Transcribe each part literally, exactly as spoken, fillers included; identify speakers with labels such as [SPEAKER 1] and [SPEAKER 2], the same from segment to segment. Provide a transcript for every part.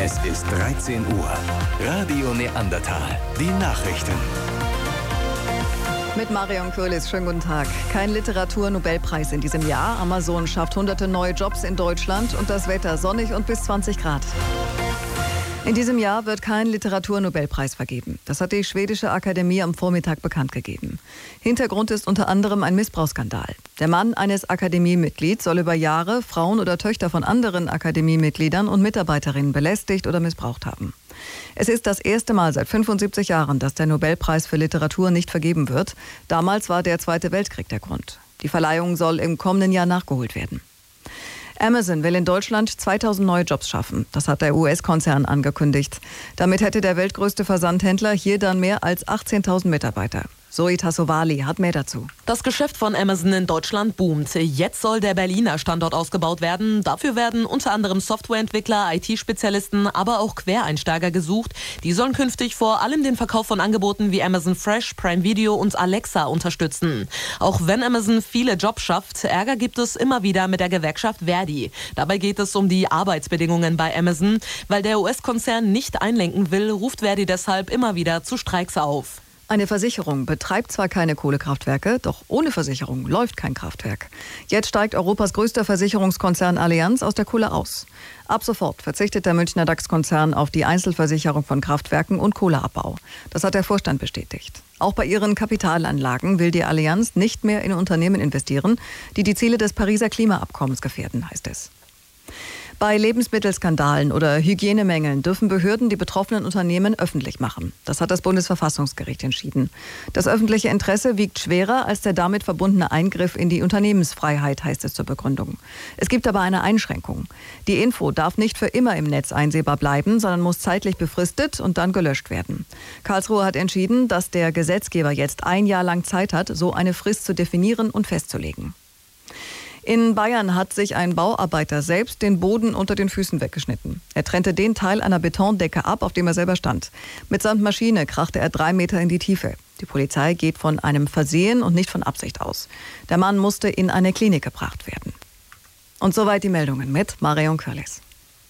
[SPEAKER 1] Es ist dreizehn Uhr. Radio Neandertal. Die Nachrichten.
[SPEAKER 2] Mit Marion Körles, schönen guten Tag. Kein Literatur-Nobelpreis in diesem Jahr. Amazon schafft hunderte neue Jobs in Deutschland und das Wetter sonnig und bis zwanzig Grad. In diesem Jahr wird kein Literatur-Nobelpreis vergeben. Das hat die schwedische Akademie am Vormittag bekannt gegeben. Hintergrund ist unter anderem ein Missbrauchsskandal. Der Mann eines Akademiemitglieds soll über Jahre Frauen oder Töchter von anderen Akademiemitgliedern und Mitarbeiterinnen belästigt oder missbraucht haben. Es ist das erste Mal seit fünfundsiebzig Jahren, dass der Nobelpreis für Literatur nicht vergeben wird. Damals war der Zweite Weltkrieg der Grund. Die Verleihung soll im kommenden Jahr nachgeholt werden. Amazon will in Deutschland zweitausend neue Jobs schaffen. Das hat der U S-Konzern angekündigt. Damit hätte der weltgrößte Versandhändler hier dann mehr als achtzehntausend Mitarbeiter. Zoe Tassovali hat mehr dazu.
[SPEAKER 3] Das Geschäft von Amazon in Deutschland boomt. Jetzt soll der Berliner Standort ausgebaut werden. Dafür werden unter anderem Softwareentwickler, I T-Spezialisten, aber auch Quereinsteiger gesucht. Die sollen künftig vor allem den Verkauf von Angeboten wie Amazon Fresh, Prime Video und Alexa unterstützen. Auch wenn Amazon viele Jobs schafft, Ärger gibt es immer wieder mit der Gewerkschaft Verdi. Dabei geht es um die Arbeitsbedingungen bei Amazon. Weil der U S-Konzern nicht einlenken will, ruft Verdi deshalb immer wieder zu Streiks auf.
[SPEAKER 2] Eine Versicherung betreibt zwar keine Kohlekraftwerke, doch ohne Versicherung läuft kein Kraftwerk. Jetzt steigt Europas größter Versicherungskonzern Allianz aus der Kohle aus. Ab sofort verzichtet der Münchner DAX-Konzern auf die Einzelversicherung von Kraftwerken und Kohleabbau. Das hat der Vorstand bestätigt. Auch bei ihren Kapitalanlagen will die Allianz nicht mehr in Unternehmen investieren, die die Ziele des Pariser Klimaabkommens gefährden, heißt es. Bei Lebensmittelskandalen oder Hygienemängeln dürfen Behörden die betroffenen Unternehmen öffentlich machen. Das hat das Bundesverfassungsgericht entschieden. Das öffentliche Interesse wiegt schwerer als der damit verbundene Eingriff in die Unternehmensfreiheit, heißt es zur Begründung. Es gibt aber eine Einschränkung. Die Info darf nicht für immer im Netz einsehbar bleiben, sondern muss zeitlich befristet und dann gelöscht werden. Karlsruhe hat entschieden, dass der Gesetzgeber jetzt ein Jahr lang Zeit hat, so eine Frist zu definieren und festzulegen. In Bayern hat sich ein Bauarbeiter selbst den Boden unter den Füßen weggeschnitten. Er trennte den Teil einer Betondecke ab, auf dem er selber stand. Mitsamt Maschine krachte er drei Meter in die Tiefe. Die Polizei geht von einem Versehen und nicht von Absicht aus. Der Mann musste in eine Klinik gebracht werden. Und soweit die Meldungen mit Marion Körles.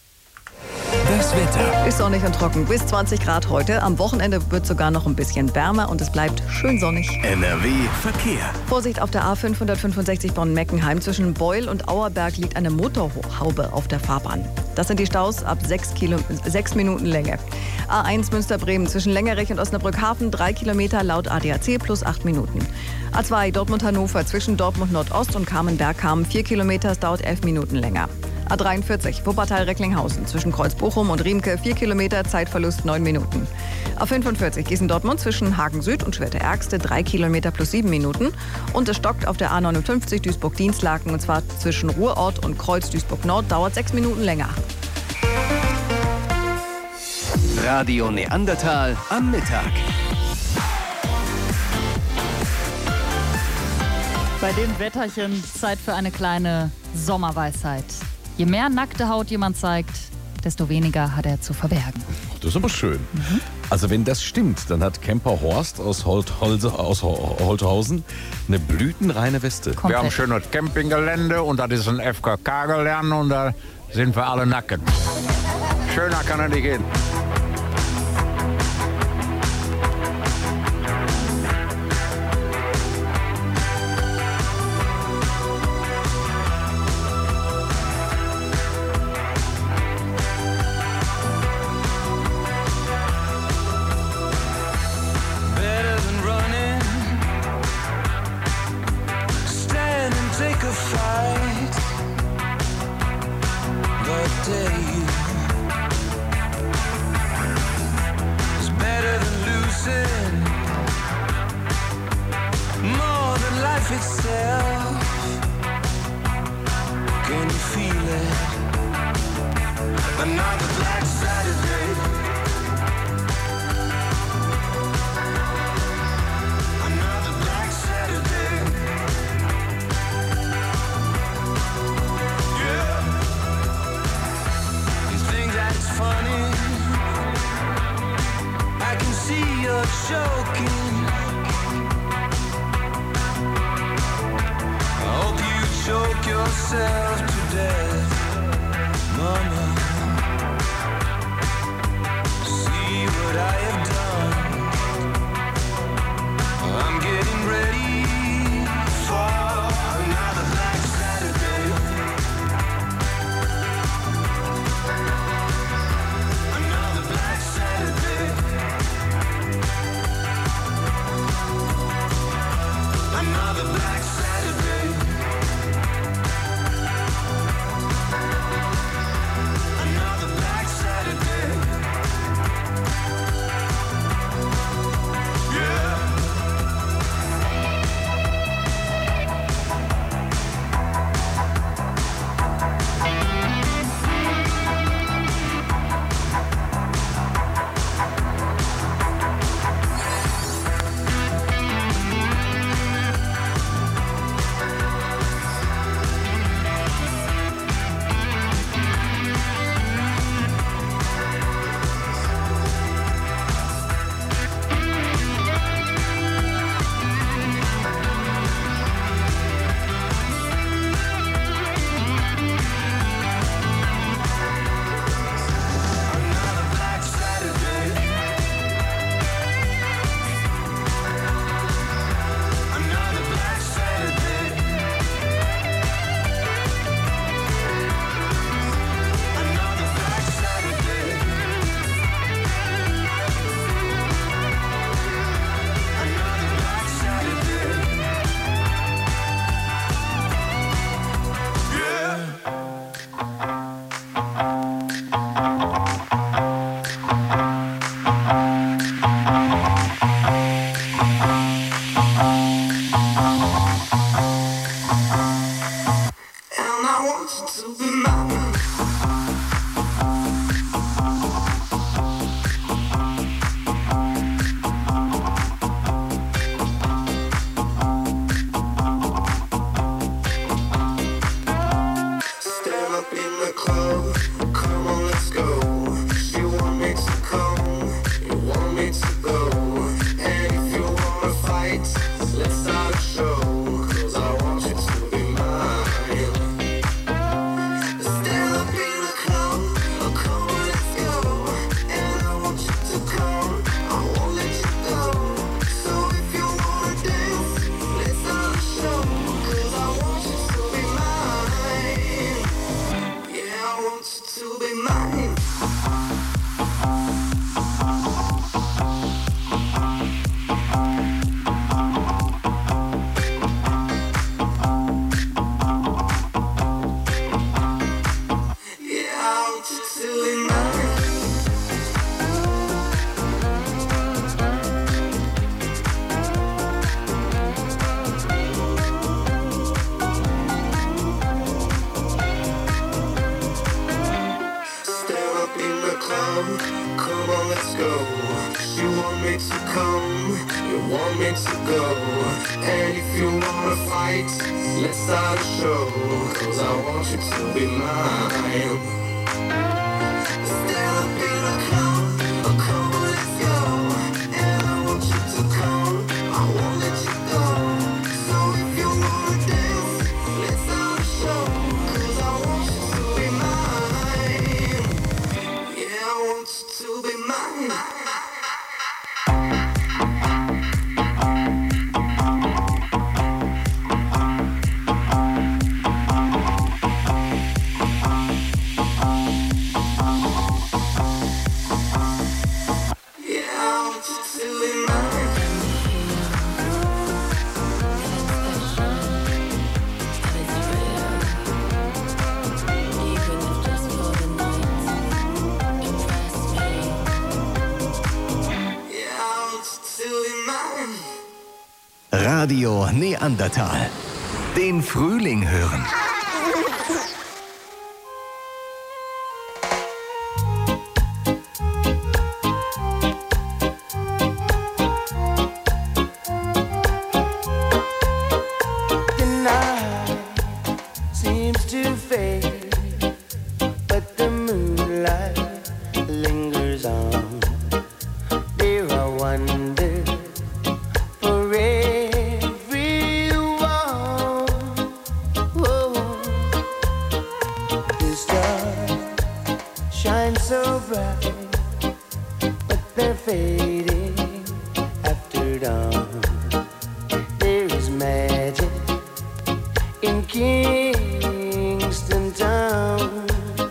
[SPEAKER 1] Das Wetter.
[SPEAKER 2] Ist sonnig und trocken, bis zwanzig Grad heute. Am Wochenende wird sogar noch ein bisschen wärmer und es bleibt schön sonnig.
[SPEAKER 1] N R W Verkehr.
[SPEAKER 2] Vorsicht auf der A fünfhundertfünfundsechzig Bonn-Meckenheim. Zwischen Beul und Auerberg liegt eine Motorhaube auf der Fahrbahn. Das sind die Staus ab sechs, Kilo, sechs Minuten Länge. A eins Münster-Bremen zwischen Längerich und Osnabrück-Hafen drei Kilometer laut A D A C plus acht Minuten. A zwei Dortmund-Hannover zwischen Dortmund Nordost und Kamenberg-Kamen vier Kilometer, es dauert elf Minuten länger. A dreiundvierzig Wuppertal-Recklinghausen zwischen Kreuzbochum und Riemke vier Kilometer, Zeitverlust neun Minuten. A fünfundvierzig Gießen-Dortmund zwischen Hagen Süd und Schwerte-Ärgste drei Kilometer plus sieben Minuten. Und es stockt auf der A neunundfünfzig Duisburg-Dienstlaken und zwar zwischen Ruhrort und Kreuz Duisburg-Nord, dauert sechs Minuten länger.
[SPEAKER 1] Radio Neandertal am Mittag.
[SPEAKER 4] Bei dem Wetterchen Zeit für eine kleine Sommerweisheit. Je mehr nackte Haut jemand zeigt, desto weniger hat er zu verbergen.
[SPEAKER 5] Das ist aber schön. Mhm. Also wenn das stimmt, dann hat Camper Horst aus, Holt, Holze, aus Holthausen eine blütenreine Weste.
[SPEAKER 4] Komplett.
[SPEAKER 6] Wir haben ein schönes Campinggelände und das ist ein F K K-Gelände und da sind wir alle nackt. Schöner kann er nicht gehen.
[SPEAKER 7] Yourself to death, mama. up in the club, come on, let's go. You want me to come, you want me to go. And if you wanna fight, let's start a show. Cause I want you to be mine. Stand up in the club, come on, let's go. And I want you to come, I won't let you go. So if you wanna dance, let's start a show. Cause I want you to be mine. Yeah, I want you to be mine.
[SPEAKER 1] Radio Neandertal. Den Frühling hören.
[SPEAKER 7] The night seems to fade, but the moonlight lingers on. There are wonders for everyone. Whoa. The stars shine so bright, but they're fading after dawn. There is magic in Kingston Town.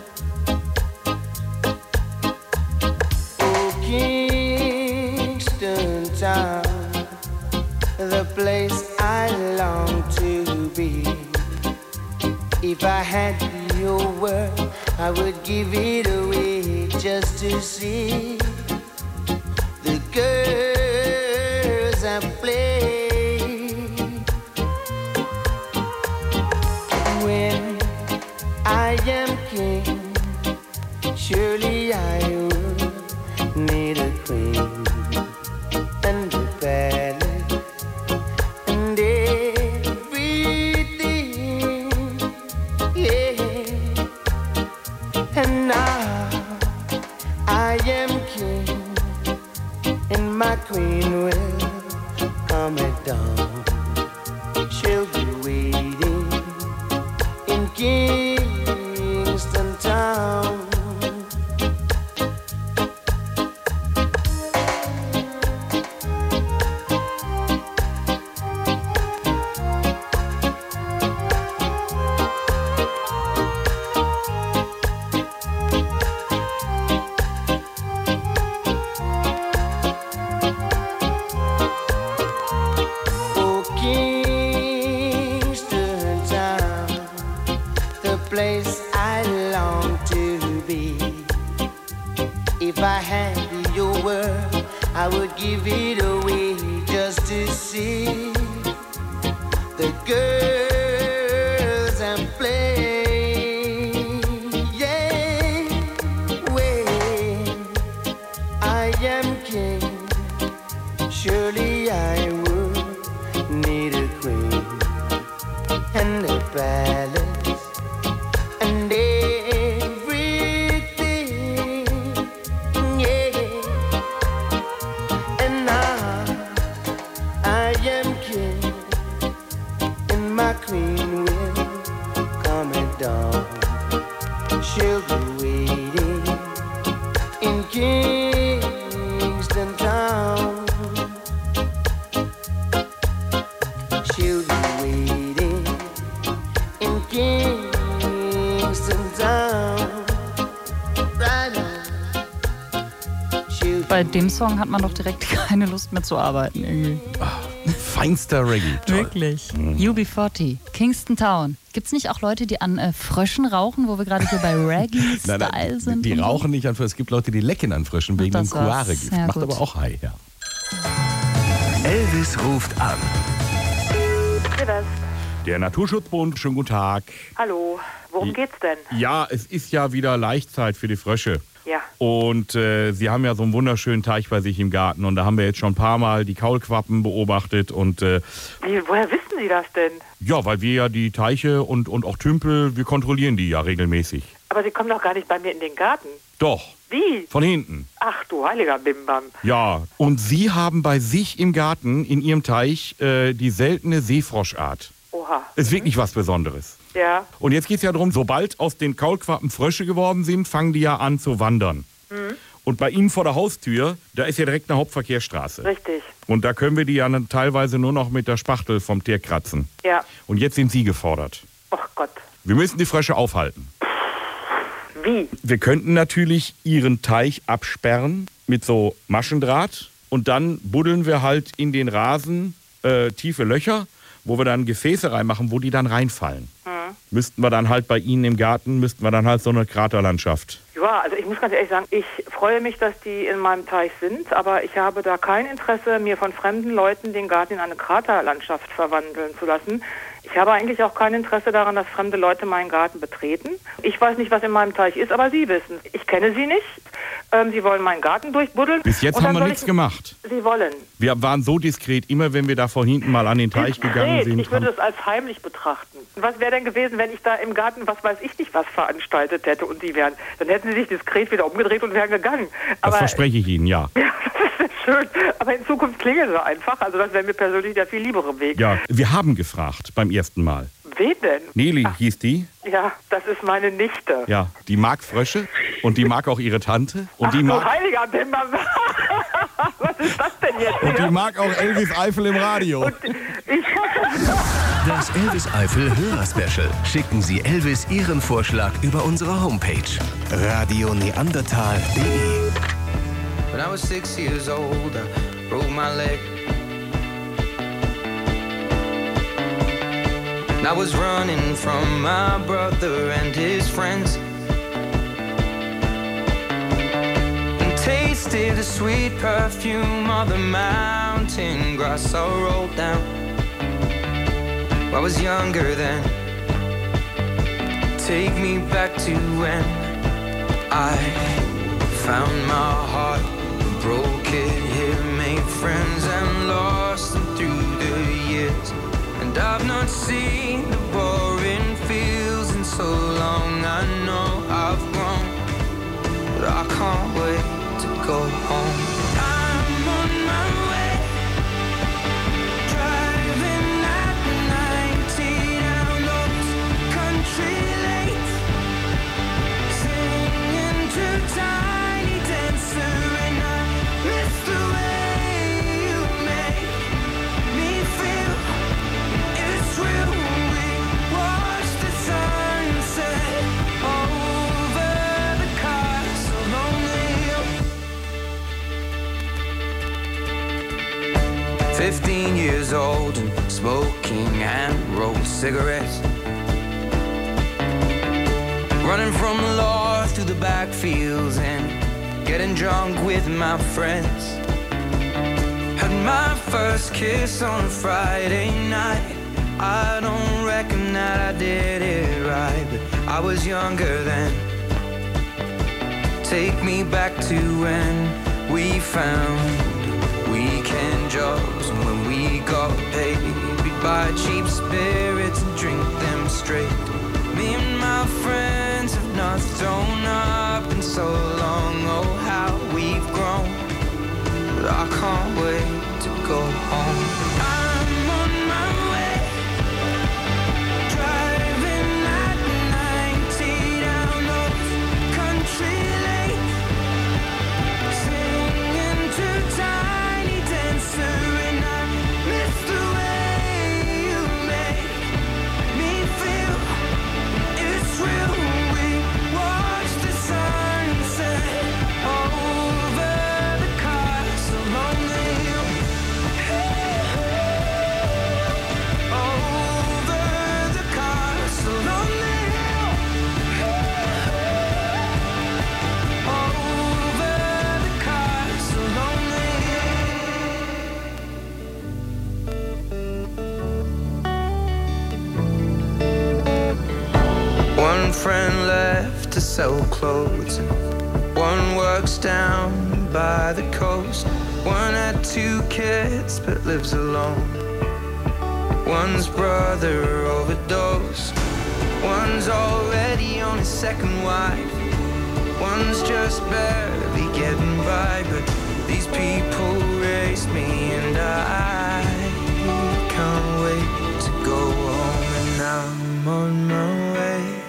[SPEAKER 7] Oh, Kingston Town, the place I long to be. If I had your word, I would give it away just to see the girls I play. When I am king, surely I will need a queen and a palace and everything, yeah. And now I am king, and my queen will come at dawn. She'll be waiting in Kingston Town. Oh, Kingston Town, the place I long to be. If I had your word, I would give it away just to see the girls and play. Yeah, when I am king, surely I would need a queen and a palace and everything, yeah. And now I am king, and my queen will come at dawn. She'll be waiting in Kingston Town. She'll be waiting in Kingston Town. Right now. She'll
[SPEAKER 4] Bei dem Song hat man doch direkt keine Lust mehr zu arbeiten. Irgendwie.
[SPEAKER 5] Feinster Reggae. Toll.
[SPEAKER 4] Wirklich. U B vierzig, Kingston Town. Gibt es nicht auch Leute, die an äh, Fröschen rauchen, wo wir gerade hier bei Reggae-Style
[SPEAKER 5] Nein, nein,
[SPEAKER 4] sind?
[SPEAKER 5] die
[SPEAKER 4] und so?
[SPEAKER 5] rauchen nicht an Fröschen. Es gibt Leute, die lecken an Fröschen wegen dem
[SPEAKER 4] das war's.
[SPEAKER 5] Kuare-Gift.
[SPEAKER 4] Ja,
[SPEAKER 5] Macht
[SPEAKER 4] gut.
[SPEAKER 5] aber auch High, ja.
[SPEAKER 1] Elvis ruft an.
[SPEAKER 8] Der Naturschutzbund, schönen guten Tag.
[SPEAKER 9] Hallo, worum geht's denn?
[SPEAKER 8] Ja, es ist ja wieder Laichzeit für die Frösche.
[SPEAKER 9] Ja,
[SPEAKER 8] Und äh, Sie haben ja so einen wunderschönen Teich bei sich im Garten. Und da haben wir jetzt schon ein paar Mal die Kaulquappen beobachtet. Und äh,
[SPEAKER 9] Wie, woher wissen Sie das denn?
[SPEAKER 8] ja, weil wir ja die Teiche und, und auch Tümpel, wir kontrollieren die ja regelmäßig.
[SPEAKER 9] Aber Sie kommen doch gar nicht bei mir in den Garten.
[SPEAKER 8] Doch,
[SPEAKER 9] Wie?
[SPEAKER 8] von hinten.
[SPEAKER 9] Ach du heiliger Bimbam.
[SPEAKER 8] Ja, und Sie haben bei sich im Garten, in Ihrem Teich, äh, die seltene Seefroschart.
[SPEAKER 9] Oha.
[SPEAKER 8] Ist wirklich was Besonderes.
[SPEAKER 9] Ja.
[SPEAKER 8] Und jetzt geht es ja darum, sobald aus den Kaulquappen Frösche geworden sind, fangen die ja an zu wandern.
[SPEAKER 9] Mhm.
[SPEAKER 8] Und bei Ihnen vor der Haustür, da ist ja direkt eine Hauptverkehrsstraße.
[SPEAKER 9] Richtig.
[SPEAKER 8] Und da können wir die ja dann teilweise nur noch mit der Spachtel vom Tier kratzen.
[SPEAKER 9] Ja.
[SPEAKER 8] Und jetzt sind Sie gefordert.
[SPEAKER 9] Ach Gott.
[SPEAKER 8] Wir müssen die Frösche aufhalten.
[SPEAKER 9] Wie?
[SPEAKER 8] Wir könnten natürlich Ihren Teich absperren mit so Maschendraht. Und dann buddeln wir halt in den Rasen äh, tiefe Löcher, wo wir dann Gefäße reinmachen, wo die dann reinfallen.
[SPEAKER 9] Mhm.
[SPEAKER 8] Müssten wir dann halt bei Ihnen im Garten, müssten wir dann halt so eine Kraterlandschaft.
[SPEAKER 9] Ja, also ich muss ganz ehrlich sagen, ich freue mich, dass die in meinem Teich sind, aber ich habe da kein Interesse, mir von fremden Leuten den Garten in eine Kraterlandschaft verwandeln zu lassen. Ich habe eigentlich auch kein Interesse daran, dass fremde Leute meinen Garten betreten. Ich weiß nicht, was in meinem Teich ist, aber Sie wissen. Ich kenne Sie nicht. Ähm, Sie wollen meinen Garten durchbuddeln.
[SPEAKER 8] Bis jetzt
[SPEAKER 9] Und
[SPEAKER 8] haben
[SPEAKER 9] dann
[SPEAKER 8] wir
[SPEAKER 9] soll
[SPEAKER 8] nichts
[SPEAKER 9] ich-
[SPEAKER 8] gemacht.
[SPEAKER 9] Sie wollen.
[SPEAKER 8] Wir waren so diskret, immer wenn wir da vor hinten mal an den Teich gegangen
[SPEAKER 9] Diskret.
[SPEAKER 8] sind.
[SPEAKER 9] Ich würde
[SPEAKER 8] haben-
[SPEAKER 9] das als heimlich betrachten. Was wäre denn gewesen, wenn ich da im Garten, was weiß ich nicht, was veranstaltet hätte und die wären? Dann hätten sie sich diskret wieder umgedreht und wären gegangen.
[SPEAKER 8] Das
[SPEAKER 9] Aber
[SPEAKER 8] verspreche ich Ihnen, ja.
[SPEAKER 9] ja, das ist schön. Aber in Zukunft klingeln sie einfach. Also das wäre mir persönlich der viel liebere Weg.
[SPEAKER 8] Ja, wir haben gefragt beim ersten Mal.
[SPEAKER 9] Wen denn?
[SPEAKER 8] Nelly hieß die.
[SPEAKER 9] Ja, das ist meine Nichte.
[SPEAKER 8] Ja, die mag Frösche und die mag auch ihre Tante. Und
[SPEAKER 9] Ach
[SPEAKER 8] die
[SPEAKER 9] du
[SPEAKER 8] mag,
[SPEAKER 9] heiliger Bimbam. Was ist das denn jetzt?
[SPEAKER 8] und die
[SPEAKER 9] hier?
[SPEAKER 8] mag auch Elvis Eifel im Radio.
[SPEAKER 9] Ich
[SPEAKER 1] Das Elvis Eifel Hörerspecial. Schicken Sie Elvis Ihren Vorschlag über unsere Homepage radio neandertal punkt de.
[SPEAKER 10] When I was six years old, I broke my leg. And I was running from my brother and his friends, and tasted the sweet perfume of the mountain grass I rolled down. I was younger then. Take me back to when I found my heart, broke it here, made friends and lost them through the years. And I've not seen the boring fields in so long. I know I've grown, but I can't wait to go home. I'm on my way, driving at ninety down those country lanes, singing to Tiny Dancer, and I miss the way you make me feel. It's real. We watch the sunset over the castle on the hill. Fifteen years old and smoking and rolled cigarettes, running from the law through the backfields and getting drunk with my friends. Had my first kiss on a Friday night. I don't reckon that I did it right, but I was younger then. Take me back to when we found weekend jobs, and when we got paid, we'd buy cheap spirits and drink them straight. Me and my friends have not thrown up in so long. Oh, how we've grown, but I can't wait to go home. I'm on my way, driving at ninety down those country lanes, singing to Tiny Dancer, and I miss the way you make me feel. It's real. We watch the sunset over the castle on the hill. Over the castle on the hill. Over the castle on the hill. One friend left to sell clothes, and one word works down by the coast. One had two kids but lives alone. One's brother overdosed. One's already on his second wife. One's just barely getting by. But these people raised me and I can't wait to go home. And I'm on my way.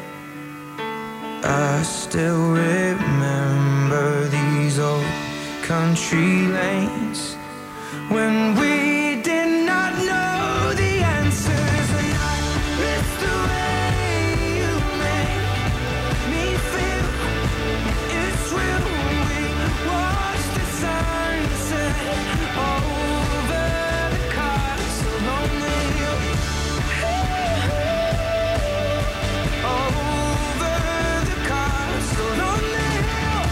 [SPEAKER 10] I still remember these old country lanes when we did not know the answers. And I miss the way you make me feel. It's real. We watch the sunset over the castle on the hill. Over the castle on the hill.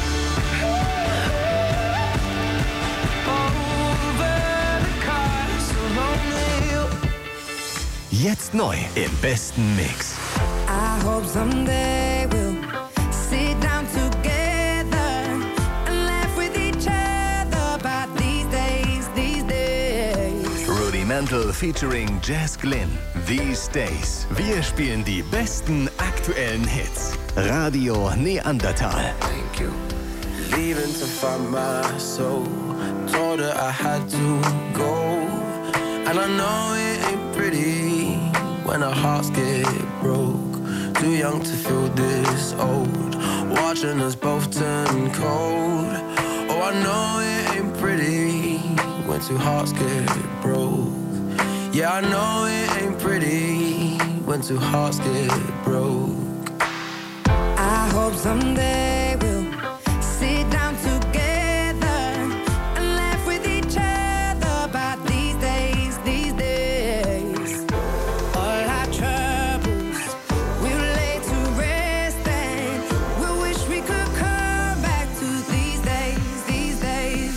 [SPEAKER 10] Over the castle on the hill.
[SPEAKER 1] Jetzt neu im besten Mix.
[SPEAKER 7] I hope someday we'll sit down together and laugh with each other about these days, these days.
[SPEAKER 1] Rudimental featuring Jazz Glynn. These Days. Wir spielen die besten aktuellen Hits. Radio Neandertal.
[SPEAKER 10] Thank you. Leaving to find my soul. Told her I had to go. And I know it ain't pretty when our hearts get broke. Too young to feel this old. Watching us both turn cold. Oh, I know it ain't pretty when two hearts get broke. Yeah, I know it ain't pretty when two hearts get broke.
[SPEAKER 7] I hope someday we'll sit down together and laugh with each other about these days, these days. All our troubles we'll lay to rest and we'll wish we could come back to these days, these days.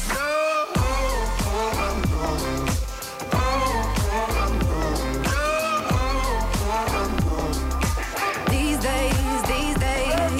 [SPEAKER 7] These days, these days.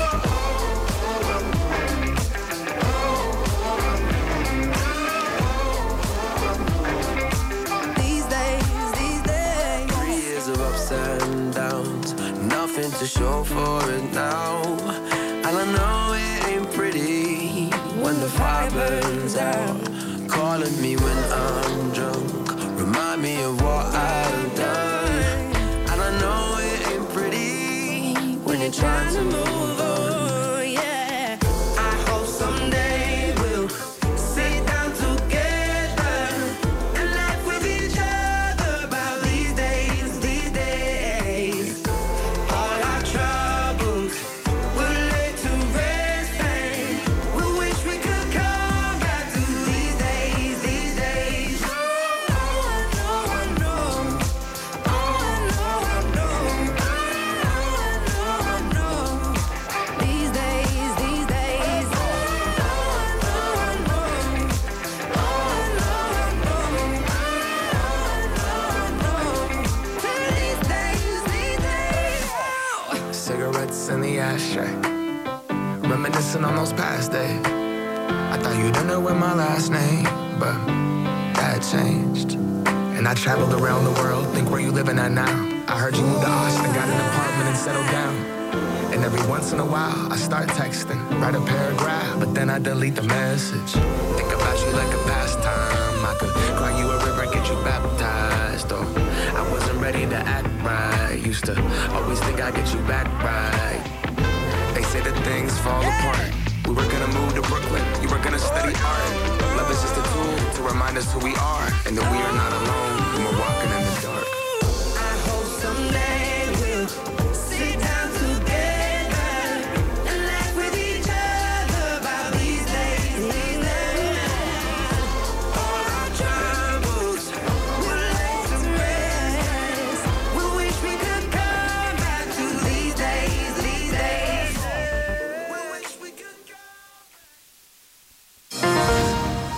[SPEAKER 7] These days, these days.
[SPEAKER 10] Three years of ups and downs, nothing to show for it now. And I know it ain't pretty when the fire burns out. Calling me when I'm drunk, remind me of what I've done. And I know it ain't pretty when you're trying to move on.
[SPEAKER 7] Yeah. I hope someday we'll sit down together and laugh with each other about these days, these days. All our troubles we'll lay to rest and we'll wish we could come back to these days, these days. Oh, I know, I know. Oh, I know, I know. Oh, I know, I know. These days, these days. Oh, I know, I know. Oh, I know, I know. Oh, I know, I know. These days, these days.
[SPEAKER 10] Cigarettes in the ashtray, reminiscing on those past days. I thought you didn't know what my last name, but that changed. And I traveled around the world, think where you living at now. I heard you moved to Austin, got an apartment and settled down. And every once in a while, I start texting, write a paragraph, but then I delete the message. Think about you like a pastime. I could cry you a river, get you baptized. Oh, I wasn't ready to act right. Used to always think I'd get you back right. They say that things fall apart. We were gonna move to Brooklyn, you were gonna study art. Love is just a tool to remind us who we are, and that we are not alone when we're walking in the dark.
[SPEAKER 7] I hope someday we'll sit down together and laugh with each other about these days, these days. All our troubles we'll lay to rest. We wish we could come back to these days, these days. We wish we could come.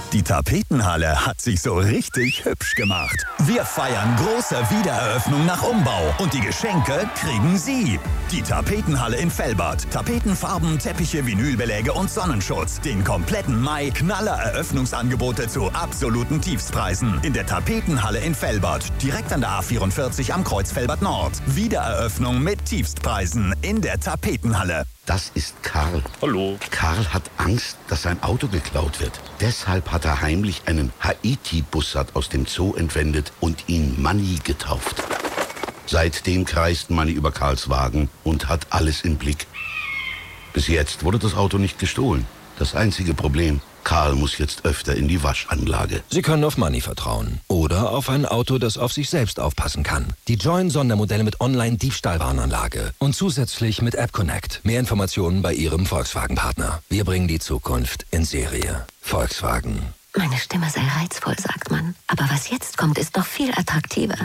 [SPEAKER 11] Die Tapetenhalle hat sich so richtig hübsch gemacht. Wir feiern große Wiedereröffnung nach Umbau und die Geschenke kriegen Sie. Die Tapetenhalle in Velbert. Tapetenfarben, Teppiche, Vinylbeläge und Sonnenschutz. Den kompletten Mai knaller Eröffnungsangebote zu absoluten Tiefstpreisen. In der Tapetenhalle in Velbert. Direkt an der A vierundvierzig am Kreuz Velbert Nord. Wiedereröffnung mit Tiefstpreisen in der Tapetenhalle.
[SPEAKER 12] Das ist Karl.
[SPEAKER 8] Hallo.
[SPEAKER 12] Karl hat Angst, dass sein Auto geklaut wird. Deshalb hat er heimlich einen Haiti-Bussard aus dem Zoo entwendet und ihn Manni getauft. Seitdem kreist Manni über Karls Wagen und hat alles im Blick. Bis jetzt wurde das Auto nicht gestohlen. Das einzige Problem: Karl muss jetzt öfter in die Waschanlage.
[SPEAKER 13] Sie können auf Money vertrauen. Oder auf ein Auto, das auf sich selbst aufpassen kann. Die Join-Sondermodelle mit Online-Diebstahlwarnanlage. Und zusätzlich mit App Connect. Mehr Informationen bei Ihrem Volkswagen-Partner. Wir bringen die Zukunft in Serie. Volkswagen.
[SPEAKER 14] Meine Stimme sei reizvoll, sagt man. Aber was jetzt kommt, ist noch viel attraktiver.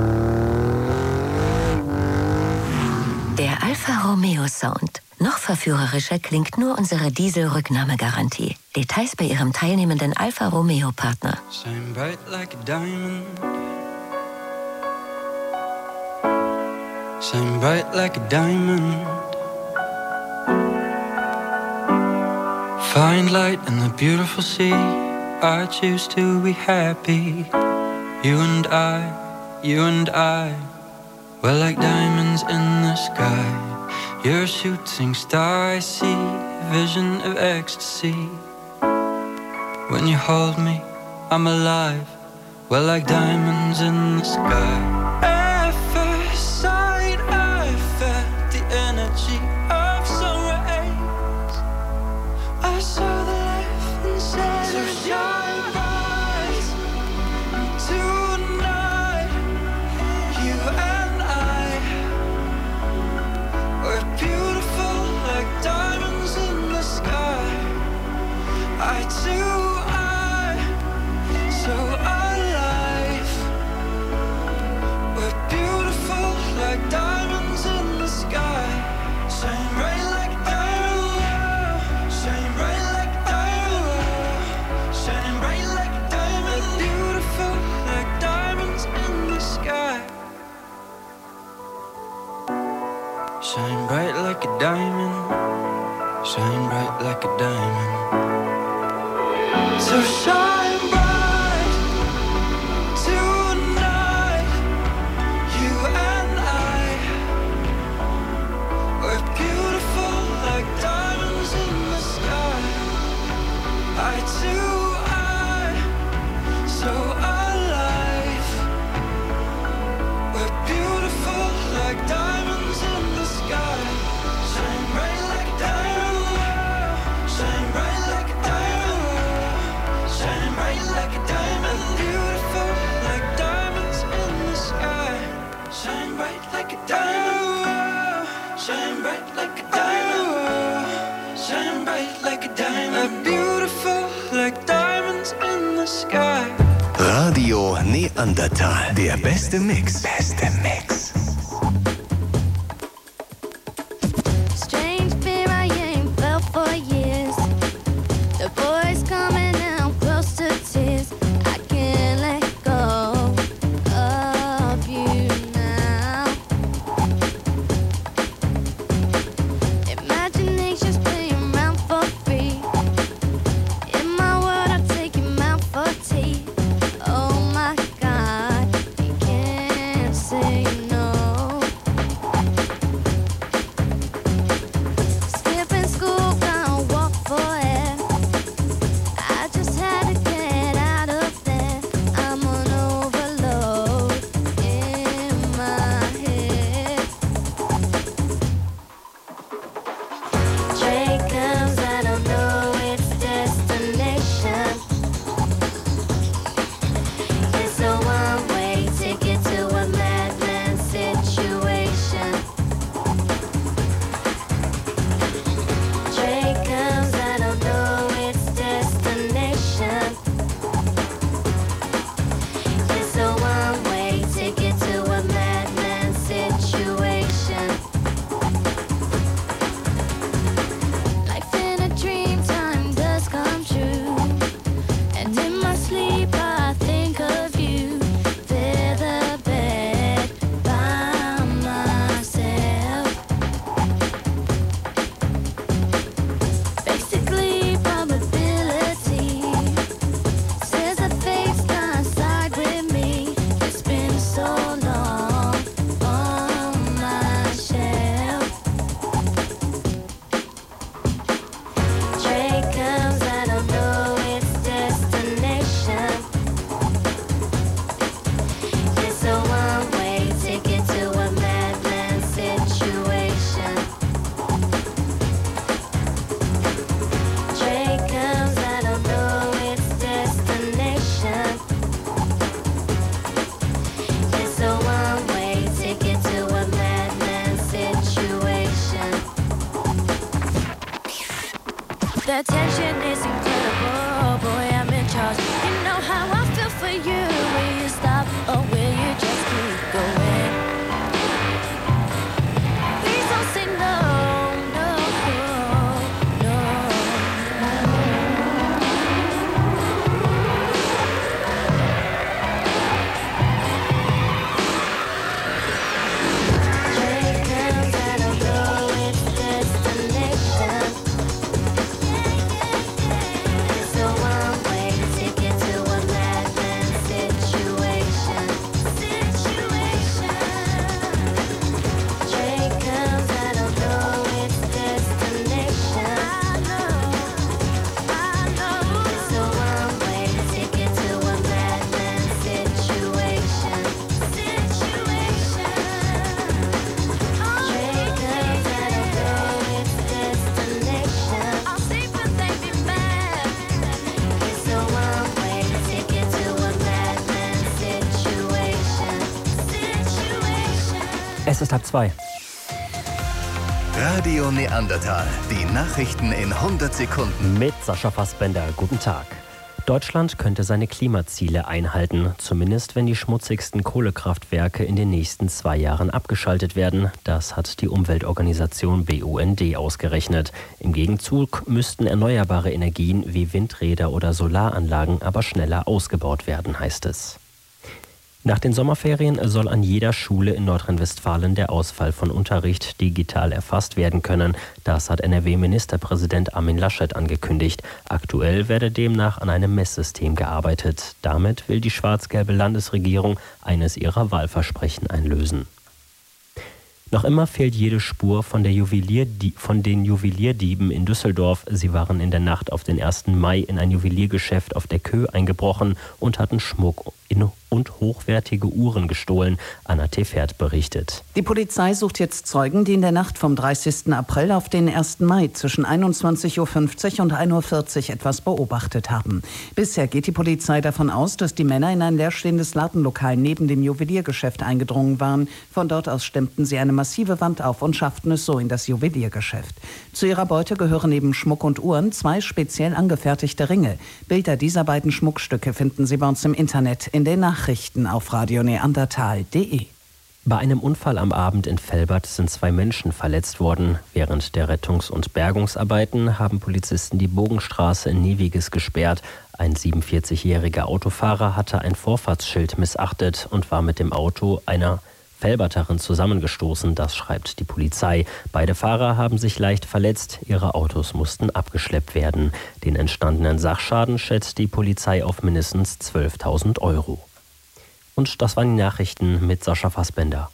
[SPEAKER 14] Der Alfa Romeo Sound. Noch verführerischer klingt nur unsere Diesel-Rücknahmegarantie. Details bei Ihrem teilnehmenden Alfa Romeo-Partner.
[SPEAKER 10] Shine bright like a diamond. Shine bright like a diamond. Find light in the beautiful sea. I choose to be happy. You and I, you and I, we're like diamonds in the sky. You're a shooting star, I see a vision of ecstasy. When you hold me, I'm alive. We're like diamonds in the sky. At first sight, I felt the energy of sun rays. I saw the life inside. So shine bright tonight. You and I, we're beautiful like diamonds in the sky. I too, I, so alive. We're beautiful like diamonds in the sky. Shine bright like a diamond. Shine bright like a diamond. Shining bright like a diamond. Beautiful like diamonds in the sky. Shine bright like a diamond. Shine bright like a diamond. So shine bright tonight. You and I, we're beautiful like diamonds in the sky. I too, I, so alive. We're beautiful like diamonds in the sky. Shine bright like a diamond. Shine bright like a diamond. Shine bright like a diamond. Beautiful like diamonds in the sky. Shine bright like a diamond. Shine bright like a diamond. Shine bright like a diamond. Beautiful like diamonds in the sky.
[SPEAKER 1] Radio Neandertal. Der beste Mix. Beste Mix.
[SPEAKER 15] Strange fear I ain't felt for years. The boys coming out close to tears. I can't let go of you now. Imagination's playing around for free. In my world, I take him out for tea. Oh my God, you can't say no.
[SPEAKER 16] Es ist halb zwei.
[SPEAKER 1] Radio Neandertal. Die Nachrichten in hundert Sekunden.
[SPEAKER 16] Mit Sascha Fassbender. Guten Tag. Deutschland könnte seine Klimaziele einhalten, zumindest wenn die schmutzigsten Kohlekraftwerke in den nächsten zwei Jahren abgeschaltet werden. Das hat die Umweltorganisation B U N D ausgerechnet. Im Gegenzug müssten erneuerbare Energien wie Windräder oder Solaranlagen aber schneller ausgebaut werden, heißt es. Nach den Sommerferien soll an jeder Schule in Nordrhein-Westfalen der Ausfall von Unterricht digital erfasst werden können. Das hat N R W-Ministerpräsident Armin Laschet angekündigt. Aktuell werde demnach an einem Messsystem gearbeitet. Damit will die schwarz-gelbe Landesregierung eines ihrer Wahlversprechen einlösen. Noch immer fehlt jede Spur von, der Juwelierdie- von den Juwelierdieben in Düsseldorf. Sie waren in der Nacht auf den ersten Mai in ein Juweliergeschäft auf der Kö eingebrochen und hatten Schmuck in und hochwertige Uhren gestohlen. Anna Tefert berichtet.
[SPEAKER 17] Die Polizei sucht jetzt Zeugen, die in der Nacht vom dreißigsten April auf den ersten Mai zwischen einundzwanzig Uhr fünfzig und ein Uhr vierzig etwas beobachtet haben. Bisher geht die Polizei davon aus, dass die Männer in ein leerstehendes Ladenlokal neben dem Juweliergeschäft eingedrungen waren. Von dort aus stemmten sie eine massive Wand auf und schafften es so in das Juweliergeschäft. Zu ihrer Beute gehören neben Schmuck und Uhren zwei speziell angefertigte Ringe. Bilder dieser beiden Schmuckstücke finden Sie bei uns im Internet in den Nachrichten auf radio neandertal punkt de.
[SPEAKER 16] Bei einem Unfall am Abend in Velbert sind zwei Menschen verletzt worden. Während der Rettungs- und Bergungsarbeiten haben Polizisten die Bogenstraße in Neviges gesperrt. Ein siebenundvierzigjähriger Autofahrer hatte ein Vorfahrtsschild missachtet und war mit dem Auto einer Velberterin zusammengestoßen, das schreibt die Polizei. Beide Fahrer haben sich leicht verletzt, ihre Autos mussten abgeschleppt werden. Den entstandenen Sachschaden schätzt die Polizei auf mindestens zwölftausend Euro. Und das waren die Nachrichten mit Sascha Fassbender.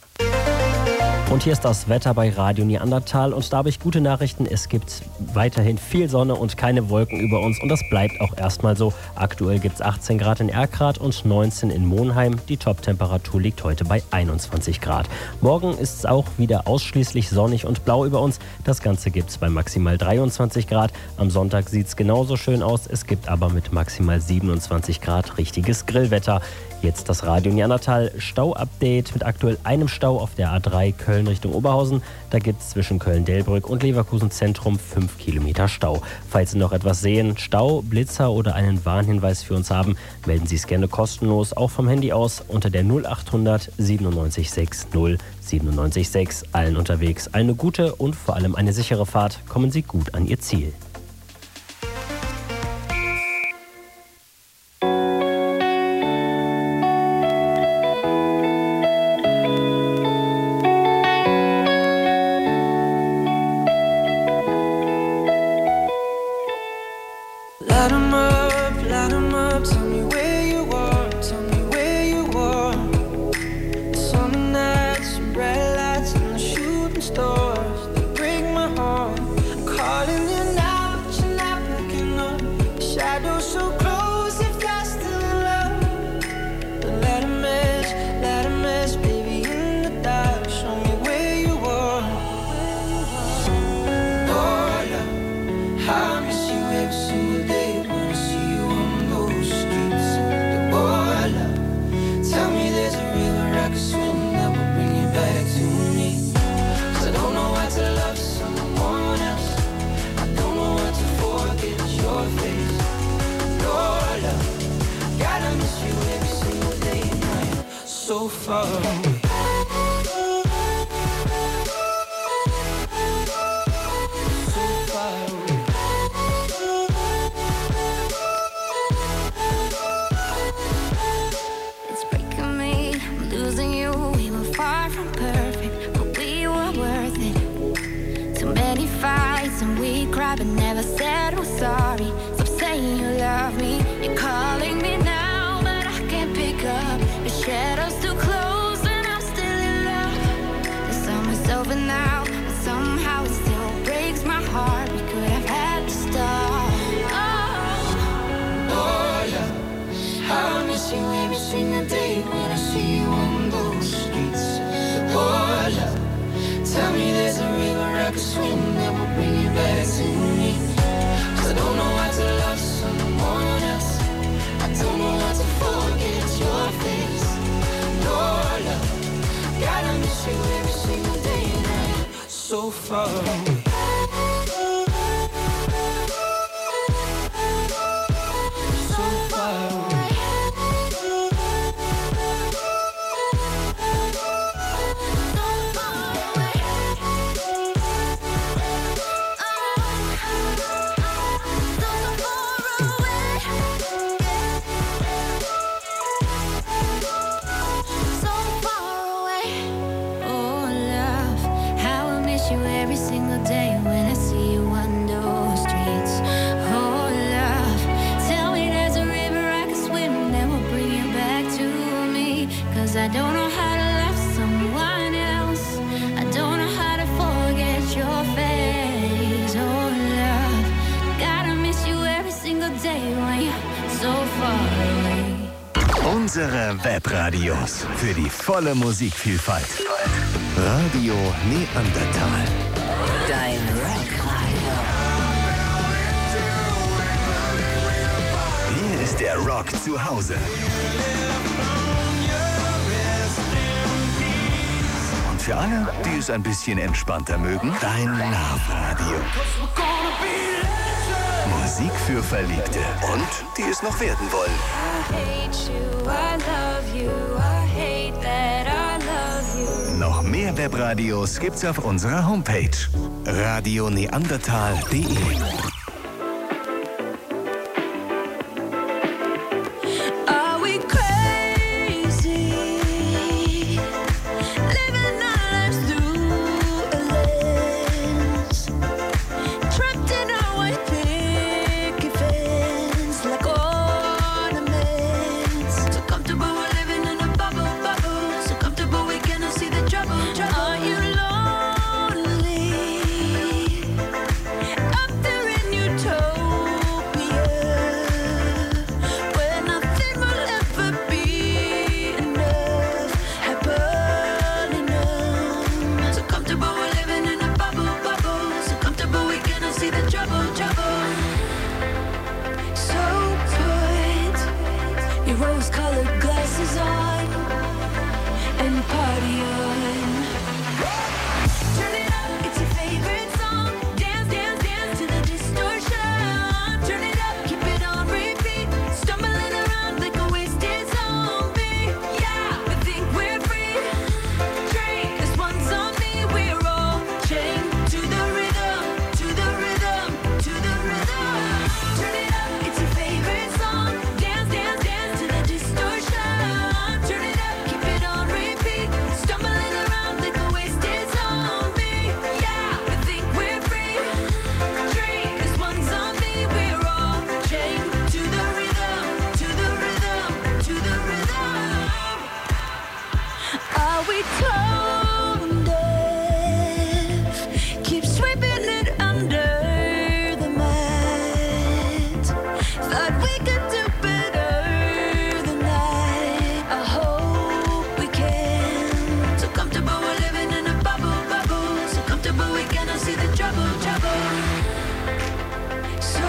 [SPEAKER 16] Und hier ist das Wetter bei Radio Neandertal und da habe ich gute Nachrichten. Es gibt weiterhin viel Sonne und keine Wolken über uns und das bleibt auch erstmal so. Aktuell gibt es achtzehn Grad in Erkrath und neunzehn in Monheim. Die Top-Temperatur liegt heute bei einundzwanzig Grad. Morgen ist es auch wieder ausschließlich sonnig und blau über uns. Das Ganze gibt es bei maximal dreiundzwanzig Grad. Am Sonntag sieht es genauso schön aus. Es gibt aber mit maximal siebenundzwanzig Grad richtiges Grillwetter. Jetzt das Radio Neandertal Stau-Update mit aktuell einem Stau auf der A drei Köln Richtung Oberhausen. Da gibt es zwischen Köln-Delbrück und Leverkusen Zentrum fünf Kilometer Stau. Falls Sie noch etwas sehen, Stau, Blitzer oder einen Warnhinweis für uns haben, melden Sie es gerne kostenlos, auch vom Handy aus, unter der null achthundert siebenundneunzig sechzig siebenundneunzig sechs. Allen unterwegs eine gute und vor allem eine sichere Fahrt. Kommen Sie gut an Ihr Ziel.
[SPEAKER 10] Light 'em up, light 'em up, tell me where you are, tell me where you are. Summer nights, bright lights, and the shooting stars, they break my heart. I'm calling you now, but you're not picking up. Shadows so close, if you're still in love. But let 'em mess, let 'em mess, baby, in the dark. Show me where you are. Oh, love, I miss you every single day. So far away. So far away.
[SPEAKER 15] It's breaking me, I'm losing you. We were far from perfect, but we were worth it. Too many fights and we cried, but never said we're sorry. Stop saying you love me. You're calling me now, but I can't pick up. The shadows too close and I'm still in love. The summer's over now, but somehow it still breaks my heart. We could have had to start. Oh,
[SPEAKER 10] oh yeah, I miss you every single day when I see you on those streets. Oh love, tell me there's a river I could swim that will bring you back to me. 'Cause I don't know how to love someone else. I don't know how to forget your face. No love, gotta miss you every single far away. So far away.
[SPEAKER 15] You every single day when I see you on those streets. Oh love, tell me there's a river I can swim that will bring you back to me. Cause I don't know how to love someone else. I don't know how to forget your face. Oh love, gotta miss you every single day when you're so far away.
[SPEAKER 1] Unsere Webradios für die volle Musikvielfalt. Radio Neandertal.
[SPEAKER 14] Dein Rockradio.
[SPEAKER 1] Hier ist der Rock zu Hause. Und für alle, die es ein bisschen entspannter mögen, dein Love-Radio. Musik für Verliebte und die es noch werden wollen.
[SPEAKER 15] I hate you, I love you, I hate that I love you.
[SPEAKER 1] Noch mehr Webradios gibt's auf unserer Homepage radio neandertal punkt de.
[SPEAKER 15] Are we crazy? Living our lives through a lens. Trapped in our white picket fence like ornaments. So comfortable we're living in a bubble, bubble. So comfortable we cannot see the trouble, trouble. Are you lonely? Up there in utopia, where nothing will ever be enough, happily numb. So comfortable we're living in a bubble, bubble. So comfortable we cannot see the trouble, trouble. So put your rose-colored glasses on and party on. Turn it up, it's your favorite song. Dance, dance, dance to the distortion. Turn it up, keep it on repeat. Stumbling around like a wasted zombie. Yeah, we think we're free. Drink, this one's on me. We're all chained to the rhythm, to the rhythm, to the rhythm. Turn it up, it's your favorite song. Dance, dance, dance to the distortion. Turn it up, keep it on repeat. Stumbling around like a wasted zombie. Yeah, we think we're free. Drink, this one's on me. We're all chained to the rhythm, to the rhythm, to the rhythm. Are we tone deaf? Keep sweeping it under the mat. Thought we could do better than that. I hope we can. So comfortable we're living in a bubble, bubble. So comfortable we cannot see the trouble, trouble. So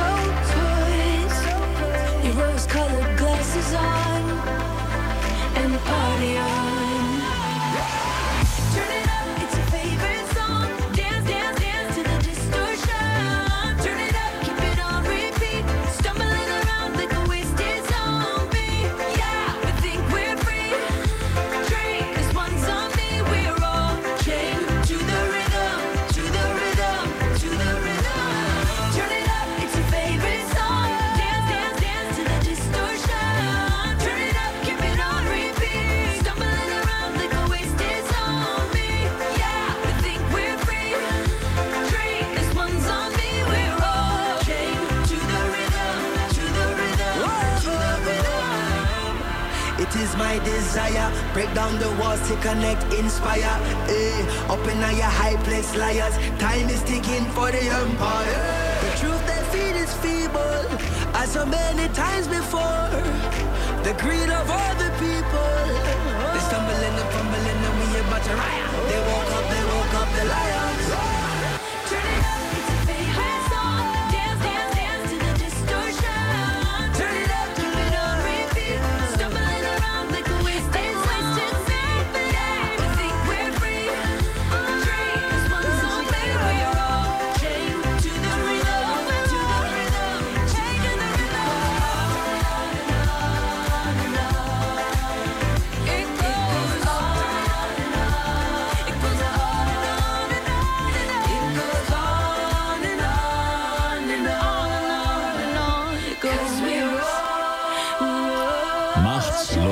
[SPEAKER 15] put your rose-colored glasses on and party on. Turn it up, it's your favorite song. Dance, dance, dance to the distortion. Turn it up, keep it on repeat. Stumbling around like a wasted zombie. Yeah, we think we're free. Drink, this one's on me. We're all chained to the rhythm, to the rhythm, to the rhythm. Turn it up, it's your favorite song. Dance, dance, dance to the distortion. Turn it up, keep it on repeat. Stumbling around like a wasted zombie. Yeah, we think we're free. Drink, this one's on me. We're all chained to the rhythm, to the rhythm, to the rhythm.
[SPEAKER 10] It is my desire, break down the walls to connect, inspire. Eh, up in your high place, liars. Time is ticking for the empire. The truth they feed is feeble, as so many times before. The greed of all the people. They stumbling and fumbling and we about to riot. They woke up, they woke up the lions.
[SPEAKER 15] Turn it up, it's your favorite song. Dance, dance, dance to the distortion. Turn it up, keep it on repeat. Stumbling around like a wasted zombie. Yeah, we think we're free. Drink, this one's on me.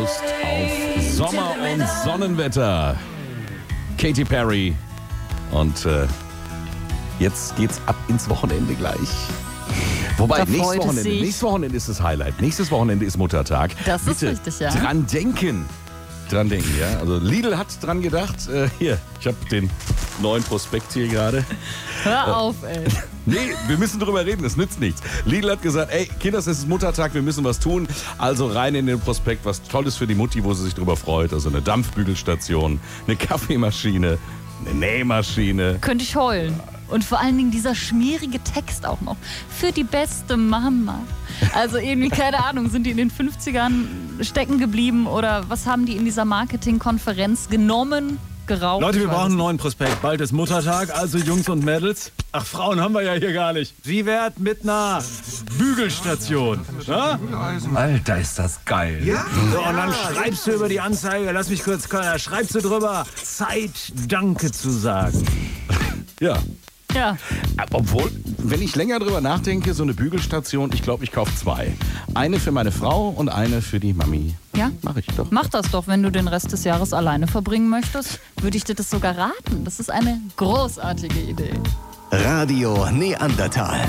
[SPEAKER 5] Lust auf Sommer und Sonnenwetter. Katy Perry. Und äh, jetzt geht's ab ins Wochenende gleich. Wobei,
[SPEAKER 4] Da
[SPEAKER 5] nächstes
[SPEAKER 4] freut es
[SPEAKER 5] Wochenende,
[SPEAKER 4] sich.
[SPEAKER 5] nächstes Wochenende ist das Highlight. Nächstes Wochenende ist Muttertag.
[SPEAKER 4] Das ist
[SPEAKER 5] Bitte
[SPEAKER 4] richtig, ja.
[SPEAKER 5] dran denken. Dran denken, ja. Also Lidl hat dran gedacht. Äh, hier, ich habe den neuen Prospekt hier gerade.
[SPEAKER 4] Hör auf, ey.
[SPEAKER 5] Nee, wir müssen drüber reden, das nützt nichts. Lidl hat gesagt, ey, Kinders, es ist Muttertag, wir müssen was tun. Also rein in den Prospekt, was Tolles für die Mutti, wo sie sich drüber freut. Also eine Dampfbügelstation, eine Kaffeemaschine, eine Nähmaschine.
[SPEAKER 4] Könnte ich heulen. Und vor allen Dingen dieser schmierige Text auch noch. Für die beste Mama. Also irgendwie, keine Ahnung, sind die in den fünfzigern stecken geblieben oder was haben die in dieser Marketingkonferenz genommen, geraucht?
[SPEAKER 18] Leute, wir
[SPEAKER 4] Ich weiß
[SPEAKER 18] brauchen einen
[SPEAKER 4] es
[SPEAKER 18] neuen Prospekt. Bald ist Muttertag, also Jungs und Mädels. Ach, Frauen haben wir ja hier gar nicht. Sie wert mit einer Bügelstation. Na?
[SPEAKER 19] Alter, ist das geil.
[SPEAKER 18] Ja? So, und dann schreibst du über die Anzeige, lass mich kurz, da schreibst du drüber, Zeit, Danke zu sagen.
[SPEAKER 5] Ja.
[SPEAKER 4] Ja.
[SPEAKER 5] Obwohl, wenn ich länger drüber nachdenke, so eine Bügelstation, ich glaube, ich kaufe zwei. Eine für meine Frau und eine für die Mami.
[SPEAKER 4] Ja?
[SPEAKER 5] Mach ich doch.
[SPEAKER 4] Mach das doch, wenn du den Rest des Jahres alleine verbringen möchtest. Würde ich dir das sogar raten. Das ist eine großartige Idee.
[SPEAKER 1] Radio Neandertal.